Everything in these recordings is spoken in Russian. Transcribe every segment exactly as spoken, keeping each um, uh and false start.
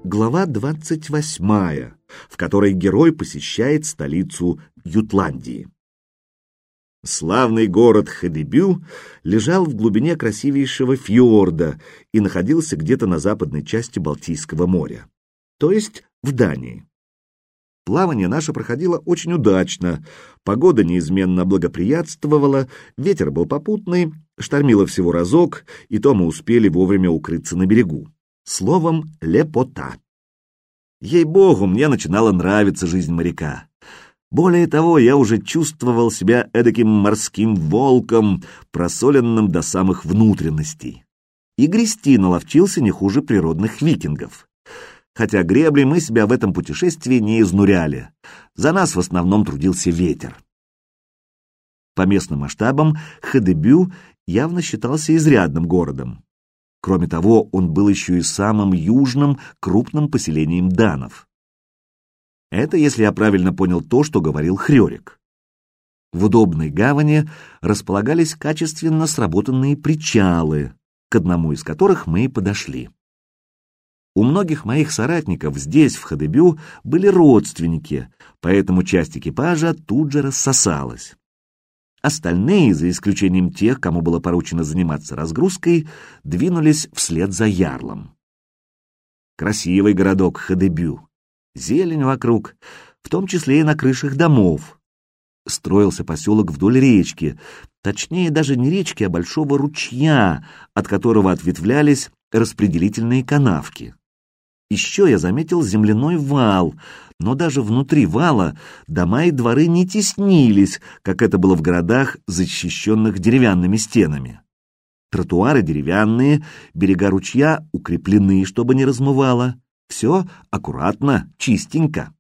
глава двадцать восьмая, в которой герой посещает столицу Ютландии. Славный город Хэдебю лежал в глубине красивейшего фьорда и находился где-то на западной части Балтийского моря, то есть в Дании. Плавание наше проходило очень удачно, погода неизменно благоприятствовала, ветер был попутный, штормило всего разок, и то мы успели вовремя укрыться на берегу. Словом, лепота. Ей-богу, мне начинала нравиться жизнь моряка. Более того, я уже чувствовал себя эдаким морским волком, просоленным до самых внутренностей. И грести наловчился не хуже природных викингов. Хотя гребли мы себя в этом путешествии не изнуряли. За нас в основном трудился ветер. По местным масштабам Хэдебю явно считался изрядным городом. Кроме того, он был еще и самым южным крупным поселением данов. Это, если я правильно понял то, что говорил Хрёрик. В удобной гавани располагались качественно сработанные причалы, к одному из которых мы и подошли. У многих моих соратников здесь, в Хэдебю, были родственники, поэтому часть экипажа тут же рассосалась. Остальные, за исключением тех, кому было поручено заниматься разгрузкой, двинулись вслед за ярлом. Красивый городок Хэдебю. Зелень вокруг, в том числе и на крышах домов. Строился поселок вдоль речки, точнее даже не речки, а большого ручья, от которого ответвлялись распределительные канавки. Еще я заметил земляной вал, но даже внутри вала дома и дворы не теснились, как это было в городах, защищенных деревянными стенами. Тротуары деревянные, берега ручья укреплены, чтобы не размывало. Все аккуратно, чистенько.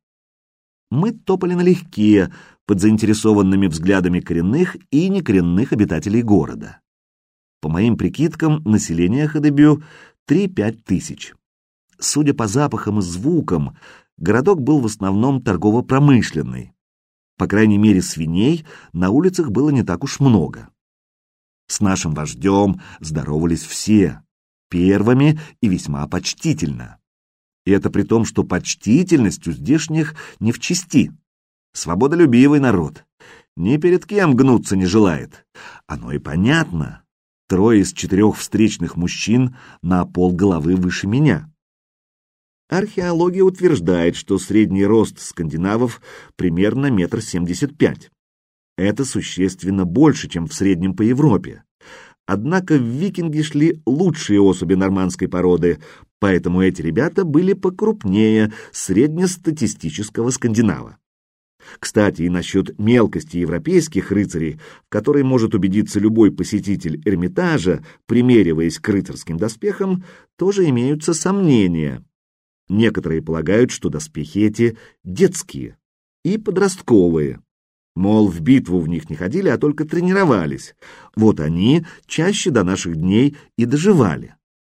Мы топали налегке, под заинтересованными взглядами коренных и некоренных обитателей города. По моим прикидкам, население Хэдебю три-пять тысяч. Судя по запахам и звукам, городок был в основном торгово-промышленный. По крайней мере, свиней на улицах было не так уж много. С нашим вождем здоровались все, первыми и весьма почтительно. И это при том, что почтительность у здешних не в чести. Свободолюбивый народ, ни перед кем гнуться не желает. Оно и понятно. Трое из четырех встречных мужчин на полголовы выше меня. Археология утверждает, что средний рост скандинавов примерно метр семьдесят пять. Это существенно больше, чем в среднем по Европе. Однако в викинги шли лучшие особи нормандской породы, поэтому эти ребята были покрупнее среднестатистического скандинава. Кстати, и насчет мелкости европейских рыцарей, в которой может убедиться любой посетитель Эрмитажа, примериваясь к рыцарским доспехам, тоже имеются сомнения. Некоторые полагают, что доспехи эти детские и подростковые. Мол, в битву в них не ходили, а только тренировались. Вот они чаще до наших дней и доживали.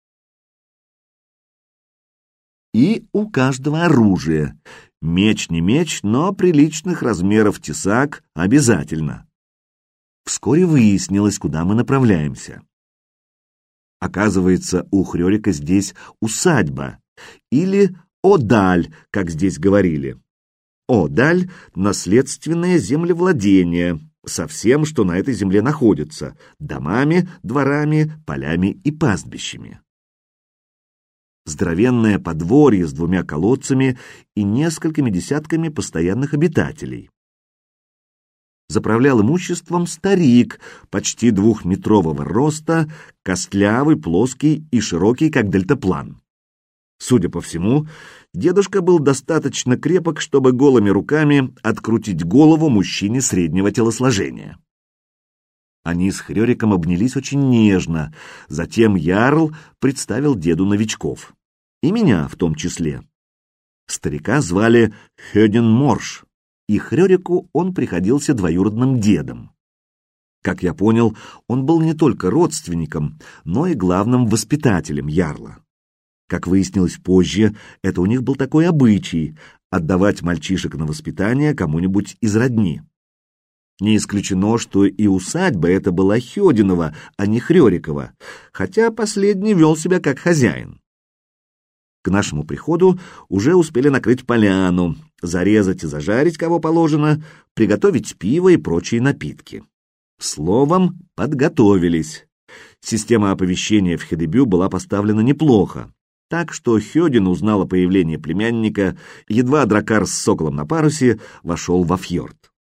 И у каждого оружие. Меч не меч, но приличных размеров тесак обязательно. Вскоре выяснилось, куда мы направляемся. Оказывается, у Хрёрика здесь усадьба, или одаль, как здесь говорили. Одаль — наследственное землевладение, со всем, что на этой земле находится, домами, дворами, полями и пастбищами. Здоровенное подворье с двумя колодцами и несколькими десятками постоянных обитателей. Заправлял имуществом старик, почти двухметрового роста, костлявый, плоский и широкий, как дельтаплан. Судя по всему, дедушка был достаточно крепок, чтобы голыми руками открутить голову мужчине среднего телосложения. Они с Хрёриком обнялись очень нежно, затем ярл представил деду новичков, и меня в том числе. Старика звали Хёден Морш, и Хрёрику он приходился двоюродным дедом. Как я понял, он был не только родственником, но и главным воспитателем ярла. Как выяснилось позже, это у них был такой обычай — отдавать мальчишек на воспитание кому-нибудь из родни. Не исключено, что и усадьба эта была Хёдинова, а не Хрёрикова, хотя последний вел себя как хозяин. К нашему приходу уже успели накрыть поляну, зарезать и зажарить, кого положено, приготовить пиво и прочие напитки. Словом, подготовились. Система оповещения в Хедебю была поставлена неплохо, так что Хёдин узнал о появлении племянника, едва дракар с соколом на парусе вошел во фьорд.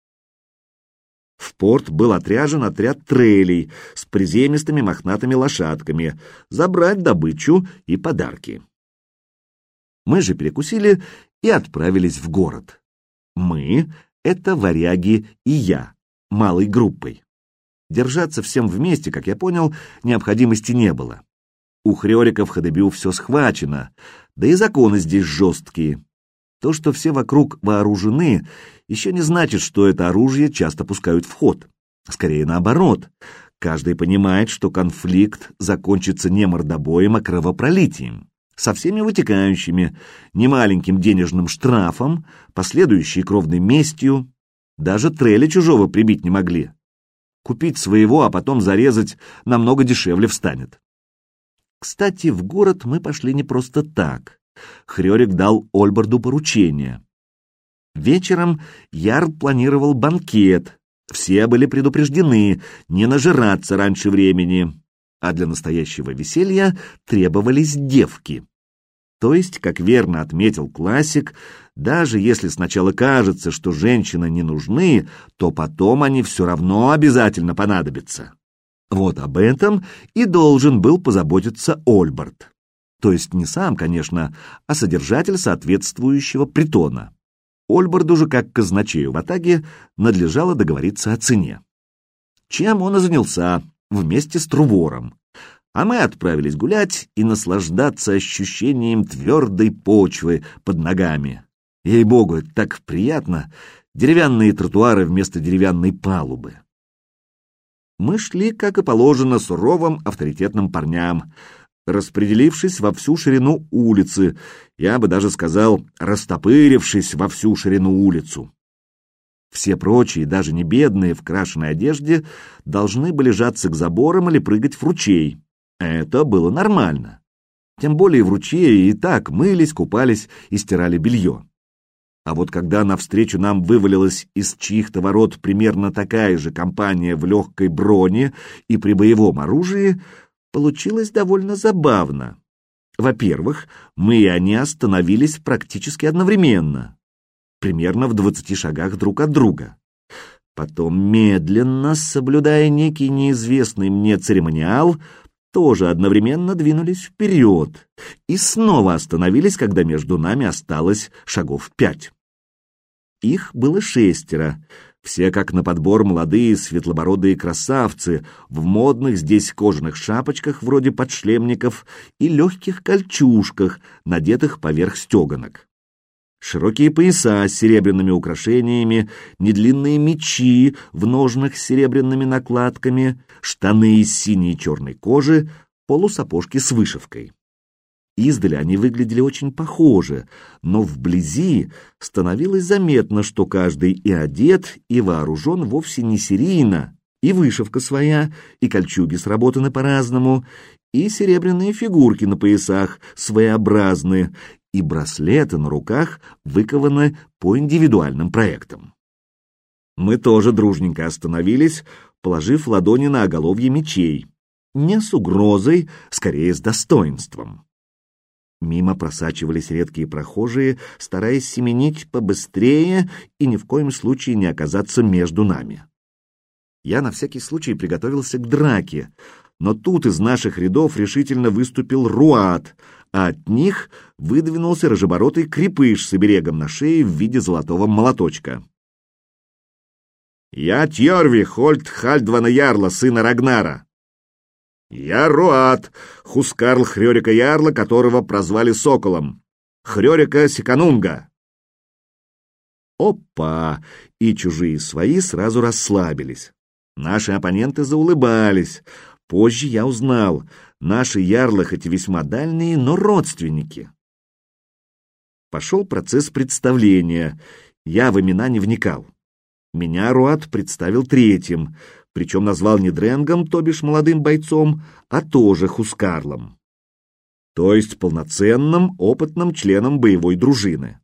В порт был отряжен отряд трейлей с приземистыми мохнатыми лошадками забрать добычу и подарки. Мы же перекусили и отправились в город. Мы — это варяги и я, малой группой. Держаться всем вместе, как я понял, необходимости не было. У Хрёрика в Хедебю все схвачено, да и законы здесь жесткие. То, что все вокруг вооружены, еще не значит, что это оружие часто пускают в ход. Скорее наоборот. Каждый понимает, что конфликт закончится не мордобоем, а кровопролитием, со всеми вытекающими, немаленьким денежным штрафом, последующей кровной местью. Даже треля чужого прибить не могли. Купить своего, а потом зарезать намного дешевле встанет. Кстати, в город мы пошли не просто так. Хрёрик дал Ольбарду поручение. Вечером Ярл планировал банкет. Все были предупреждены не нажираться раньше времени, а для настоящего веселья требовались девки. То есть, как верно отметил классик, даже если сначала кажется, что женщины не нужны, то потом они все равно обязательно понадобятся. Вот об этом и должен был позаботиться Ольбард. То есть не сам, конечно, а содержатель соответствующего притона. Ольбарду же, как казначею в Атаге, надлежало договориться о цене. Чем он и занялся вместе с Трувором. А мы отправились гулять и наслаждаться ощущением твердой почвы под ногами. Ей-богу, это так приятно, деревянные тротуары вместо деревянной палубы. Мы шли, как и положено, суровым авторитетным парням, распределившись во всю ширину улицы, я бы даже сказал, растопырившись во всю ширину улицу. Все прочие, даже не бедные, в крашеной одежде, должны были жаться к заборам или прыгать в ручей. Это было нормально. Тем более в ручье и так мылись, купались и стирали белье. А вот когда навстречу нам вывалилась из чьих-то ворот примерно такая же компания в легкой броне и при боевом оружии, получилось довольно забавно. Во-первых, мы и они остановились практически одновременно, примерно в двадцати шагах друг от друга. Потом медленно, соблюдая некий неизвестный мне церемониал, тоже одновременно двинулись вперед и снова остановились, когда между нами осталось шагов пять. Их было шестеро, все как на подбор молодые светлобородые красавцы в модных здесь кожаных шапочках вроде подшлемников и легких кольчужках, надетых поверх стеганок. Широкие пояса с серебряными украшениями, недлинные мечи в ножнах с серебряными накладками, штаны из синей и черной кожи, полусапожки с вышивкой. Издали они выглядели очень похоже, но вблизи становилось заметно, что каждый и одет, и вооружен вовсе не серийно, и вышивка своя, и кольчуги сработаны по-разному, и серебряные фигурки на поясах своеобразны, и браслеты на руках выкованы по индивидуальным проектам. Мы тоже дружненько остановились, положив ладони на оголовье мечей. Не с угрозой, скорее с достоинством. Мимо просачивались редкие прохожие, стараясь семенить побыстрее и ни в коем случае не оказаться между нами. Я на всякий случай приготовился к драке, но тут из наших рядов решительно выступил Руат, а от них выдвинулся рыжебородый крепыш с оберегом на шее в виде золотого молоточка. «Я Тьорви, Хольд Хальдвана Ярла, сына Рагнара. Я Руат, Хускарл Хрёрика Ярла, которого прозвали Соколом. Хрёрика Секанунга». Опа! И чужие свои сразу расслабились. Наши оппоненты заулыбались. Позже я узнал, наши ярлы хоть и весьма дальние, но родственники. Пошел процесс представления. Я в имена не вникал. Меня Руат представил третьим, причем назвал не Дренгом, то бишь молодым бойцом, а тоже Хускарлом. то есть полноценным опытным членом боевой дружины.